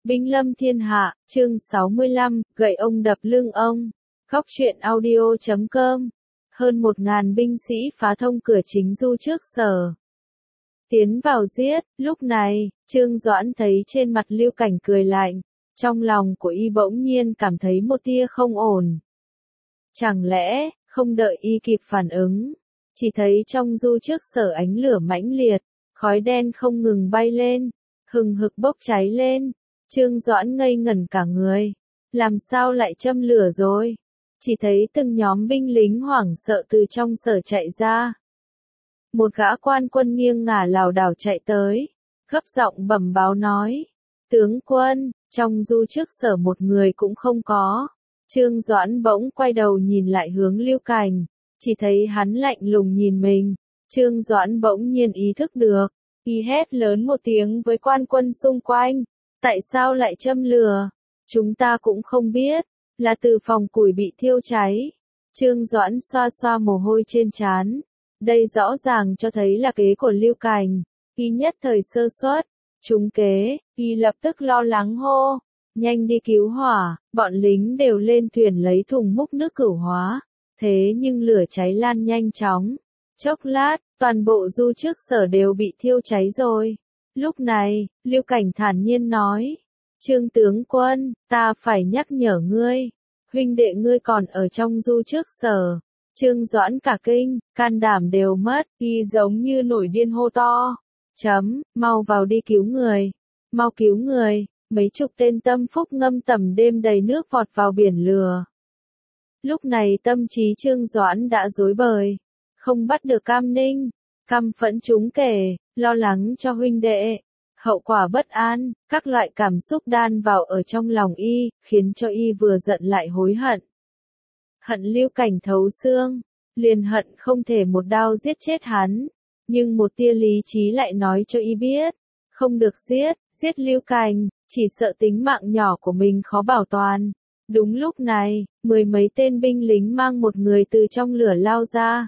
Binh lâm thiên hạ, chương 65, gậy ông đập lưng ông. Góc truyện audio.com. Hơn 1.000 binh sĩ phá thông cửa chính Du trước Sở. Tiến vào giết, lúc này, Trương Doãn thấy trên mặt Lưu Cảnh cười lạnh, trong lòng của y bỗng nhiên cảm thấy một tia không ổn. Chẳng lẽ, không đợi y kịp phản ứng, chỉ thấy trong Du trước Sở ánh lửa mãnh liệt, khói đen không ngừng bay lên, hừng hực bốc cháy lên. Trương Doãn ngây ngẩn cả người, làm sao lại châm lửa rồi? Chỉ thấy từng nhóm binh lính hoảng sợ từ trong sở chạy ra. Một gã quan quân nghiêng ngả lảo đảo chạy tới, gấp giọng bẩm báo nói: "Tướng quân, trong Du trước Sở một người cũng không có." Trương Doãn bỗng quay đầu nhìn lại hướng Lưu Cảnh, chỉ thấy hắn lạnh lùng nhìn mình. Trương Doãn bỗng nhiên ý thức được, y hét lớn một tiếng với quan quân xung quanh: "Tại sao lại châm lửa? Chúng ta cũng không biết, là từ phòng củi bị thiêu cháy." Trương Doãn xoa xoa mồ hôi trên trán, đây rõ ràng cho thấy là kế của Lưu Cảnh, y nhất thời sơ suất, trúng kế, y lập tức lo lắng hô: "Nhanh đi cứu hỏa!" Bọn lính đều lên thuyền lấy thùng múc nước cửu hóa, thế nhưng lửa cháy lan nhanh chóng. Chốc lát, toàn bộ Du trước Sở đều bị thiêu cháy rồi. Lúc này, Lưu Cảnh thản nhiên nói: "Trương tướng quân, ta phải nhắc nhở ngươi, huynh đệ ngươi còn ở trong Du trước Sở." Trương Doãn cả kinh, can đảm đều mất, y giống như nổi điên hô to: "Mau vào đi cứu người, mau cứu người!" Mấy chục tên tâm phúc ngâm tầm đêm đầy nước vọt vào biển lửa. Lúc này tâm trí Trương Doãn đã rối bời, không bắt được Cam Ninh, căm phẫn trúng kể, lo lắng cho huynh đệ, hậu quả bất an, các loại cảm xúc đan vào ở trong lòng y, khiến cho y vừa giận lại hối hận. Hận Lưu Cảnh thấu xương, liền hận không thể một đao giết chết hắn, nhưng một tia lý trí lại nói cho y biết, không được giết Lưu Cảnh, chỉ sợ tính mạng nhỏ của mình khó bảo toàn. Đúng lúc này, 10 mấy tên binh lính mang một người từ trong lửa lao ra.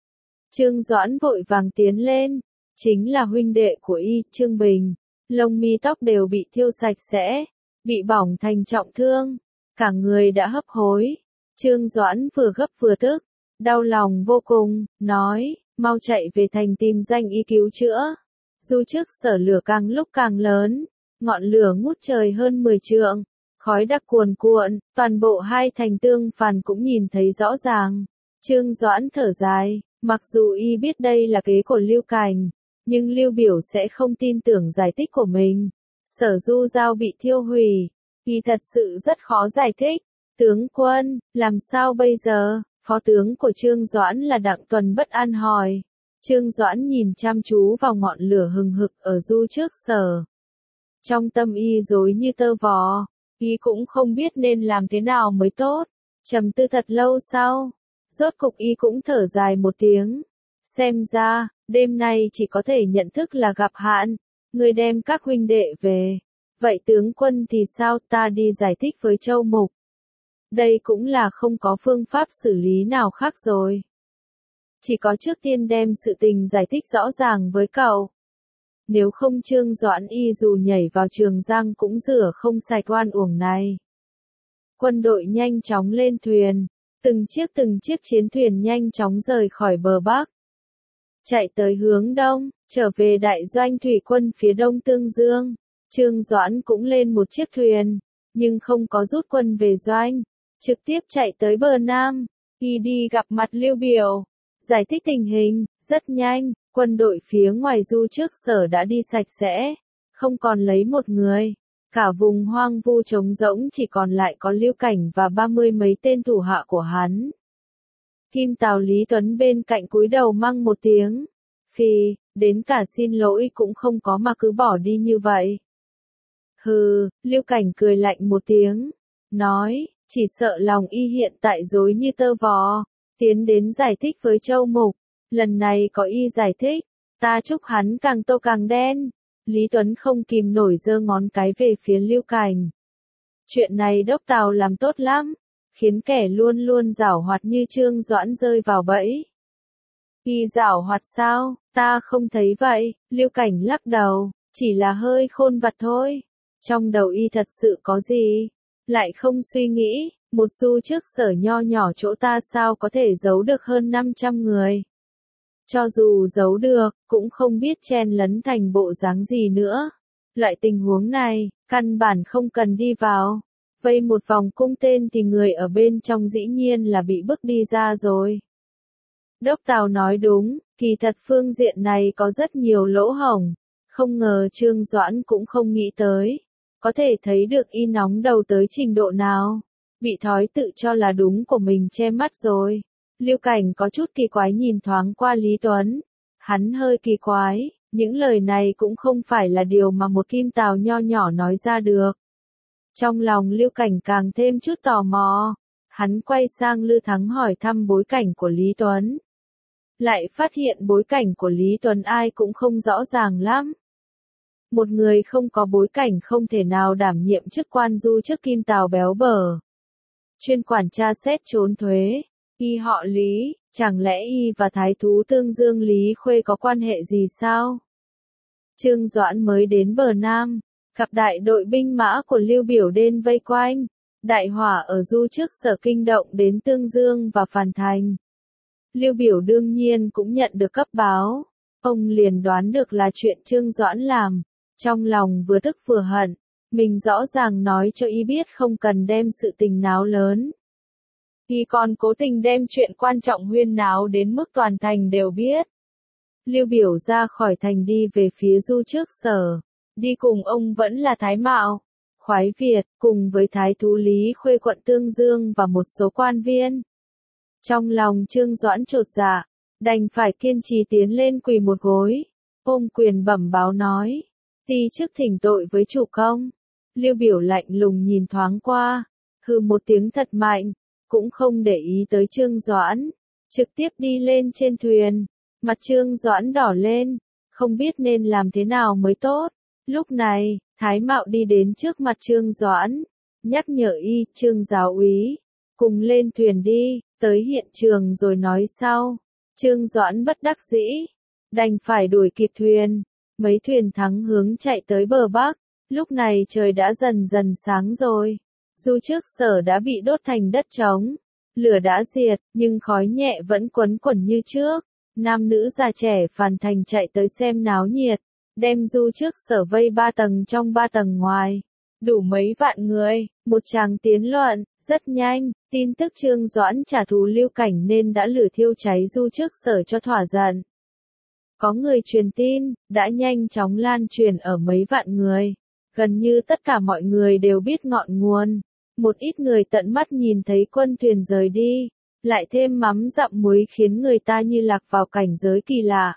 Trương Doãn vội vàng tiến lên, chính là huynh đệ của y, Trương Bình, lông mi tóc đều bị thiêu sạch sẽ, bị bỏng thành trọng thương, cả người đã hấp hối. Trương Doãn vừa gấp vừa tức, đau lòng vô cùng, nói: "Mau chạy về thành tìm danh y cứu chữa." Du trước Sở lửa càng lúc càng lớn, ngọn lửa ngút trời hơn 10 trượng, khói đặc cuồn cuộn, toàn bộ hai thành Tương Phàn cũng nhìn thấy rõ ràng. Trương Doãn thở dài, mặc dù y biết đây là kế của Lưu Cảnh, nhưng Lưu Biểu sẽ không tin tưởng giải thích của mình. Sở Du Giao bị thiêu hủy, y thật sự rất khó giải thích. "Tướng quân, làm sao bây giờ?" Phó tướng của Trương Doãn là Đặng Tuần bất an hỏi. Trương Doãn nhìn chăm chú vào ngọn lửa hừng hực ở Du trước Sở. Trong tâm y rối như tơ vò, y cũng không biết nên làm thế nào mới tốt. Trầm tư thật lâu sau, rốt cục y cũng thở dài một tiếng. "Xem ra, đêm nay chỉ có thể nhận thức là gặp hạn, người đem các huynh đệ về. Vậy tướng quân thì sao, ta đi giải thích với Châu Mục." Đây cũng là không có phương pháp xử lý nào khác rồi. Chỉ có trước tiên đem sự tình giải thích rõ ràng với cậu. Nếu không Trương Doãn y dù nhảy vào Trường Giang cũng rửa không sạch oan uổng này. Quân đội nhanh chóng lên thuyền, từng chiếc chiến thuyền nhanh chóng rời khỏi bờ Bắc. Chạy tới hướng Đông, trở về đại doanh thủy quân phía Đông Tương Dương. Trương Doãn cũng lên một chiếc thuyền, nhưng không có rút quân về doanh, trực tiếp chạy tới bờ Nam, y đi gặp mặt Lưu Biểu, giải thích tình hình. Rất nhanh, quân đội phía ngoài Du trước Sở đã đi sạch sẽ, không còn lấy một người. Cả vùng hoang vu trống rỗng chỉ còn lại có Lưu Cảnh và 30 mấy tên thủ hạ của hắn. Kim Tào Lý Tuấn bên cạnh cúi đầu măng một tiếng: "Phì, đến cả xin lỗi cũng không có mà cứ bỏ đi như vậy." "Hừ." Lưu Cảnh cười lạnh một tiếng, nói: "Chỉ sợ lòng y hiện tại rối như tơ vò, tiến đến giải thích với Châu Mục. Lần này có y giải thích, ta chúc hắn càng tô càng đen." Lý Tuấn không kìm nổi giơ ngón cái về phía Lưu Cảnh. "Chuyện này đốc Tào làm tốt lắm, khiến kẻ luôn luôn giảo hoạt như Trương Doãn rơi vào bẫy." "Y giảo hoạt sao, ta không thấy vậy." Lưu Cảnh lắc đầu, "chỉ là hơi khôn vặt thôi." Trong đầu y thật sự có gì? Lại không suy nghĩ, một du trước sở nho nhỏ chỗ ta sao có thể giấu được hơn 500 người. Cho dù giấu được, cũng không biết chen lấn thành bộ dáng gì nữa. Loại tình huống này, căn bản không cần đi vào. Vây một vòng cung tên thì người ở bên trong dĩ nhiên là bị bức đi ra rồi. Đốc Tào nói đúng, kỳ thật phương diện này có rất nhiều lỗ hổng. Không ngờ Trương Doãn cũng không nghĩ tới. Có thể thấy được y nóng đầu tới trình độ nào. Bị thói tự cho là đúng của mình che mắt rồi. Lưu Cảnh có chút kỳ quái nhìn thoáng qua Lý Tuấn. Hắn hơi kỳ quái, những lời này cũng không phải là điều mà một kim tào nho nhỏ nói ra được. Trong lòng Lưu Cảnh càng thêm chút tò mò. Hắn quay sang Lư Thắng hỏi thăm bối cảnh của Lý Tuấn. Lại phát hiện bối cảnh của Lý Tuấn ai cũng không rõ ràng lắm. Một người không có bối cảnh không thể nào đảm nhiệm chức quan du chức kim tào béo bở. Chuyên quản tra xét trốn thuế. Y họ Lý, chẳng lẽ y và thái thú Tương Dương Lý Khuê có quan hệ gì sao? Trương Doãn mới đến bờ Nam, gặp đại đội binh mã của Lưu Biểu đến vây quanh. Đại hỏa ở du trước sở kinh động đến Tương Dương và Phàn Thành. Lưu Biểu đương nhiên cũng nhận được cấp báo. Ông liền đoán được là chuyện Trương Doãn làm. Trong lòng vừa tức vừa hận. Mình rõ ràng nói cho y biết không cần đem sự tình náo lớn. Y còn cố tình đem chuyện quan trọng huyên náo đến mức toàn thành đều biết. Lưu Biểu ra khỏi thành đi về phía du trước sở. Đi cùng ông vẫn là Thái Mạo, Khoái Việt, cùng với Thái thú Lý Khuê quận Tương Dương và một số quan viên. Trong lòng Trương Doãn chột dạ, đành phải kiên trì tiến lên quỳ một gối. Ôm quyền bẩm báo nói, ti chức thỉnh tội với chủ công. Lưu Biểu lạnh lùng nhìn thoáng qua, hừ một tiếng thật mạnh, cũng không để ý tới Trương Doãn, trực tiếp đi lên trên thuyền. Mặt Trương Doãn đỏ lên, không biết nên làm thế nào mới tốt. Lúc này, Thái Mạo đi đến trước mặt Trương Doãn, nhắc nhở y, Trương giáo úy, cùng lên thuyền đi, tới hiện trường rồi nói sau. Trương Doãn bất đắc dĩ, đành phải đuổi kịp thuyền. Mấy thuyền thắng hướng chạy tới bờ Bắc, lúc này trời đã dần dần sáng rồi. Du trước sở đã bị đốt thành đất trống, lửa đã diệt, nhưng khói nhẹ vẫn quấn quẩn như trước. Nam nữ già trẻ Phàn Thành chạy tới xem náo nhiệt, đem du trước sở vây 3 tầng trong 3 tầng ngoài. Đủ mấy vạn người, một tràng tiến luận, rất nhanh, tin tức Trương Doãn trả thù Lưu Cảnh nên đã lửa thiêu cháy du trước sở cho thỏa giận. Có người truyền tin, đã nhanh chóng lan truyền ở mấy vạn người. Gần như tất cả mọi người đều biết ngọn nguồn. Một ít người tận mắt nhìn thấy quân thuyền rời đi, lại thêm mắm dặm muối khiến người ta như lạc vào cảnh giới kỳ lạ.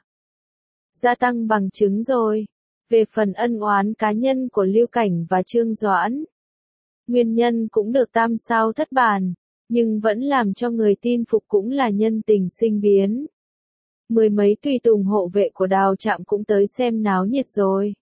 Gia tăng bằng chứng rồi. Về phần ân oán cá nhân của Lưu Cảnh và Trương Doãn, nguyên nhân cũng được tam sao thất bản, nhưng vẫn làm cho người tin phục cũng là nhân tình sinh biến. Mười mấy tùy tùng hộ vệ của Đào Trạm cũng tới xem náo nhiệt rồi.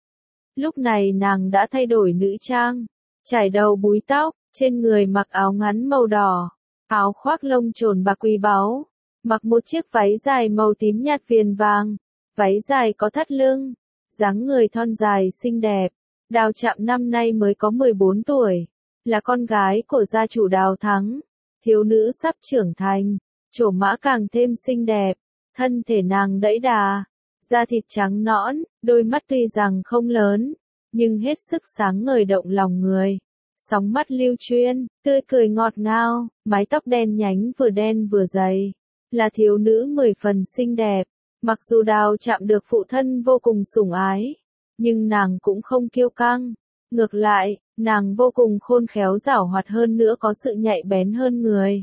Lúc này nàng đã thay đổi nữ trang, chải đầu búi tóc, trên người mặc áo ngắn màu đỏ, áo khoác lông trồn bạc quý báu, mặc một chiếc váy dài màu tím nhạt viền vàng, váy dài có thắt lưng, dáng người thon dài xinh đẹp. Đào Trạm năm nay mới có 14 tuổi, là con gái của gia chủ Đào Thắng, thiếu nữ sắp trưởng thành, trổ mã càng thêm xinh đẹp, thân thể nàng đẫy đà, da thịt trắng nõn, đôi mắt tuy rằng không lớn, nhưng hết sức sáng ngời động lòng người. Sóng mắt lưu chuyên, tươi cười ngọt ngào, mái tóc đen nhánh vừa đen vừa dày, là thiếu nữ 10 phần xinh đẹp. Mặc dù Đào Trạm được phụ thân vô cùng sủng ái, nhưng nàng cũng không kiêu căng. Ngược lại, nàng vô cùng khôn khéo giảo hoạt hơn nữa, có sự nhạy bén hơn người.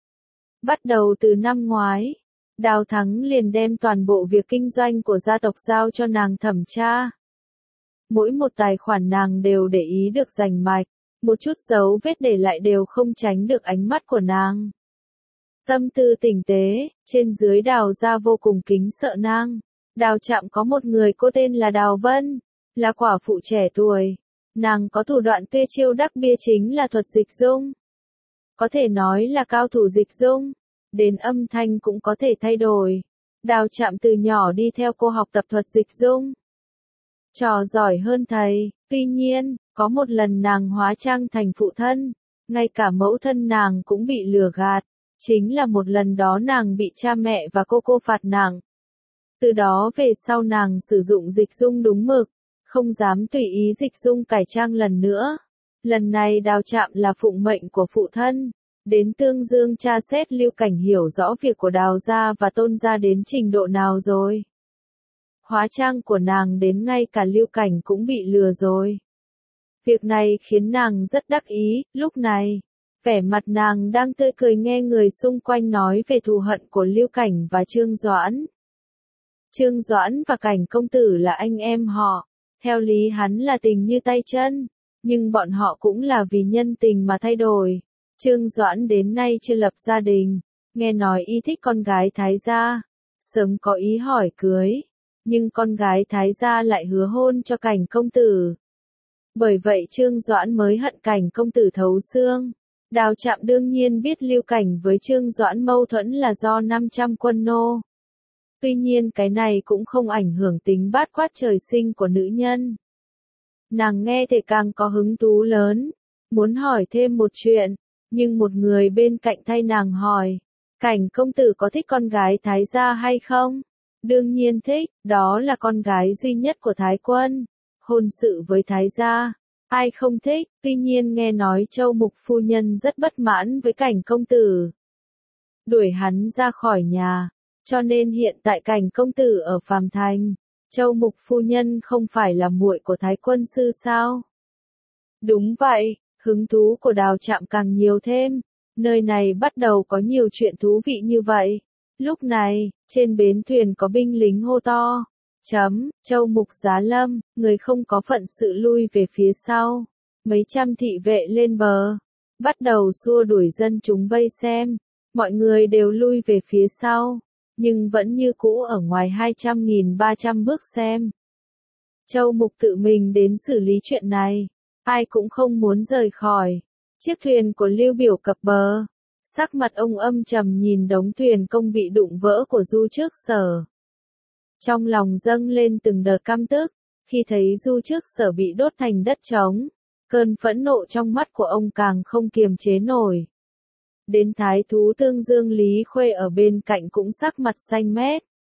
Bắt đầu từ năm ngoái, Đào Thắng liền đem toàn bộ việc kinh doanh của gia tộc giao cho nàng thẩm tra. Mỗi một tài khoản nàng đều để ý được rành mạch, một chút dấu vết để lại đều không tránh được ánh mắt của nàng. Tâm tư tinh tế, trên dưới Đào gia vô cùng kính sợ nàng. Đào Trạm có một người cô tên là Đào Vân, là quả phụ trẻ tuổi. Nàng có thủ đoạn tuyệt chiêu đắc bia chính là thuật dịch dung. Có thể nói là cao thủ dịch dung, đến âm thanh cũng có thể thay đổi. Đào Trạm từ nhỏ đi theo cô học tập thuật dịch dung. Trò giỏi hơn thầy, tuy nhiên, Có một lần nàng hóa trang thành phụ thân, ngay cả mẫu thân nàng cũng bị lừa gạt. Chính là một lần đó nàng bị cha mẹ và cô phạt nặng. Từ đó về sau nàng sử dụng dịch dung đúng mực, không dám tùy ý dịch dung cải trang lần nữa. Lần này Đào Trạm là phụng mệnh của phụ thân, đến Tương Dương tra xét Lưu Cảnh hiểu rõ việc của Đào gia và Tôn gia đến trình độ nào rồi. Hóa trang của nàng đến ngay cả Lưu Cảnh cũng bị lừa rồi. Việc này khiến nàng rất đắc ý, lúc này, vẻ mặt nàng đang tươi cười nghe người xung quanh nói về thù hận của Lưu Cảnh và Trương Doãn. Trương Doãn và Cảnh công tử là anh em họ, theo lý hắn là tình như tay chân, nhưng bọn họ cũng là vì nhân tình mà thay đổi. Trương Doãn đến nay chưa lập gia đình, nghe nói y thích con gái Thái gia, sớm có ý hỏi cưới, nhưng con gái Thái gia lại hứa hôn cho Cảnh công tử. Bởi vậy Trương Doãn mới hận Cảnh công tử thấu xương. Đào Trạm đương nhiên biết Lưu Cảnh với Trương Doãn mâu thuẫn là do 500 quân nô. Tuy nhiên cái này cũng không ảnh hưởng tính bát quát trời sinh của nữ nhân. Nàng nghe thì càng có hứng thú lớn, muốn hỏi thêm một chuyện, nhưng một người bên cạnh thay nàng hỏi, Cảnh công tử có thích con gái Thái gia hay không? Đương nhiên thích, đó là con gái duy nhất của Thái quân. Hôn sự với Thái gia, ai không thích, tuy nhiên nghe nói Châu Mục phu nhân rất bất mãn với Cảnh công tử. Đuổi hắn ra khỏi nhà, cho nên hiện tại Cảnh công tử ở Phàm Thành. Châu Mục phu nhân không phải là muội của Thái quân sư sao? Đúng vậy, hứng thú của Đào Trạm càng nhiều thêm, nơi này bắt đầu có nhiều chuyện thú vị như vậy. Lúc này, trên bến thuyền có binh lính hô to. Châu Mục giá lâm, người không có phận sự lui về phía sau. Mấy trăm thị vệ lên bờ, bắt đầu xua đuổi dân chúng vây xem. Mọi người đều lui về phía sau, nhưng vẫn như cũ ở ngoài 200.300 bước xem. Châu Mục tự mình đến xử lý chuyện này, ai cũng không muốn rời khỏi. Chiếc thuyền của Lưu Biểu cập bờ, sắc mặt ông âm trầm nhìn đống thuyền công bị đụng vỡ của Du Trước Sở. Trong lòng dâng lên từng đợt căm tức, khi thấy Du Trước Sở bị đốt thành đất trống, cơn phẫn nộ trong mắt của ông càng không kiềm chế nổi. Đến thái thú Tương Dương Lý Khuê ở bên cạnh cũng sắc mặt xanh mét.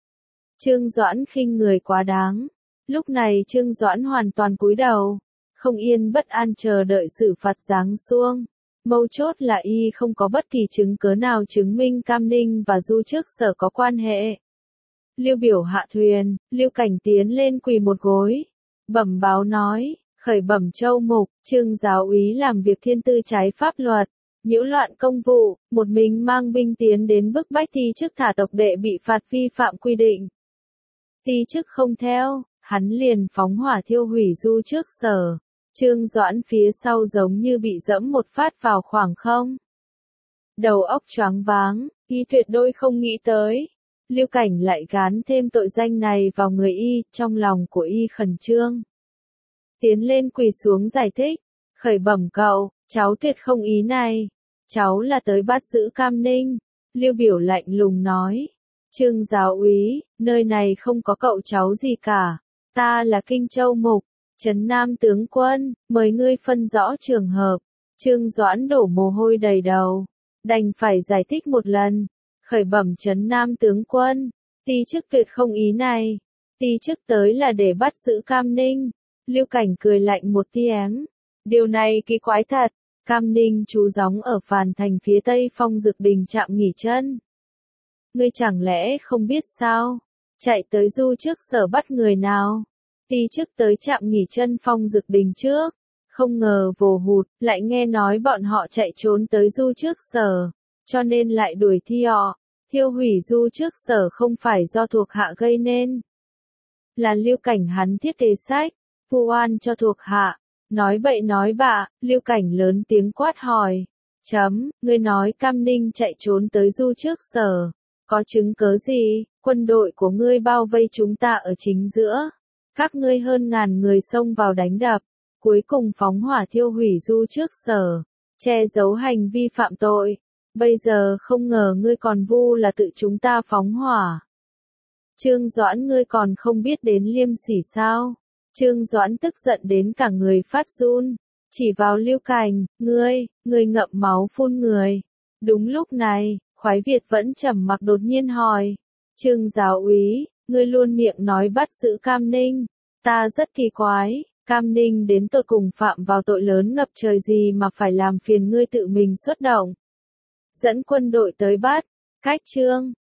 Trương Doãn khinh người quá đáng. Lúc này Trương Doãn hoàn toàn cúi đầu, không yên bất an chờ đợi xử phạt giáng xuông. Mấu chốt là y không có bất kỳ chứng cớ nào chứng minh Cam Ninh và Du Trước Sở có quan hệ. Lưu Biểu hạ thuyền, Lưu Cảnh tiến lên quỳ một gối, bẩm báo nói, khởi bẩm Châu Mục, Trương giáo úy làm việc thiên tư trái pháp luật, nhiễu loạn công vụ, một mình mang binh tiến đến bức bách thi chức thả tộc đệ bị phạt vi phạm quy định. Thi chức không theo, hắn liền phóng hỏa thiêu hủy Du Trước Sở. Trương Doãn phía sau giống như bị dẫm một phát vào khoảng không. Đầu óc choáng váng, y tuyệt đối không nghĩ tới. Lưu Cảnh lại gán thêm tội danh này vào người y, trong lòng của y khẩn trương. Tiến lên quỳ xuống giải thích, khởi bẩm cậu, cháu tuyệt không ý này. Cháu là tới bắt giữ Cam Ninh. Lưu Biểu lạnh lùng nói. Trương giáo úy, nơi này không có cậu cháu gì cả. Ta là Kinh Châu Mục, Trấn Nam tướng quân, mời ngươi phân rõ trường hợp. Trương Doãn đổ mồ hôi đầy đầu, đành phải giải thích một lần. Khởi bẩm Trấn Nam tướng quân, ti chức tuyệt không ý này. Ti chức tới là để bắt giữ Cam Ninh. Lưu Cảnh cười lạnh một tiếng. Điều này kỳ quái thật. Cam Ninh trú gióng ở Phàn Thành phía tây Phong Dực Đình trạm nghỉ chân. Ngươi chẳng lẽ không biết sao? Chạy tới Du Trước Sở bắt người nào? Ti chức tới trạm nghỉ chân Phong Dực Đình trước. Không ngờ vồ hụt, lại nghe nói bọn họ chạy trốn tới Du Trước Sở, cho nên lại đuổi thi họ. Thiêu hủy Du Trước Sở không phải do thuộc hạ gây nên. Là Lưu Cảnh hắn thiết kế sách, vu oan cho thuộc hạ. Nói bậy nói bạ, Lưu Cảnh lớn tiếng quát hỏi. Ngươi nói Cam Ninh chạy trốn tới Du Trước Sở. Có chứng cớ gì? Quân đội của ngươi bao vây chúng ta ở chính giữa. Các ngươi hơn ngàn người xông vào đánh đập. Cuối cùng phóng hỏa thiêu hủy Du Trước Sở. Che giấu hành vi phạm tội. Bây giờ không ngờ ngươi còn vu là tự chúng ta phóng hỏa. Trương Doãn ngươi còn không biết đến liêm sỉ sao? Trương Doãn tức giận đến cả người phát run, chỉ vào Lưu Cảnh, ngươi ngậm máu phun người. Đúng lúc này, Khoái Việt vẫn trầm mặc đột nhiên hỏi, Trương giáo úy, ngươi luôn miệng nói bắt giữ Cam Ninh, ta rất kỳ quái, Cam Ninh đến tột cùng phạm vào tội lớn ngập trời gì mà phải làm phiền ngươi tự mình xuất động. Dẫn quân đội tới bắt, cách Trương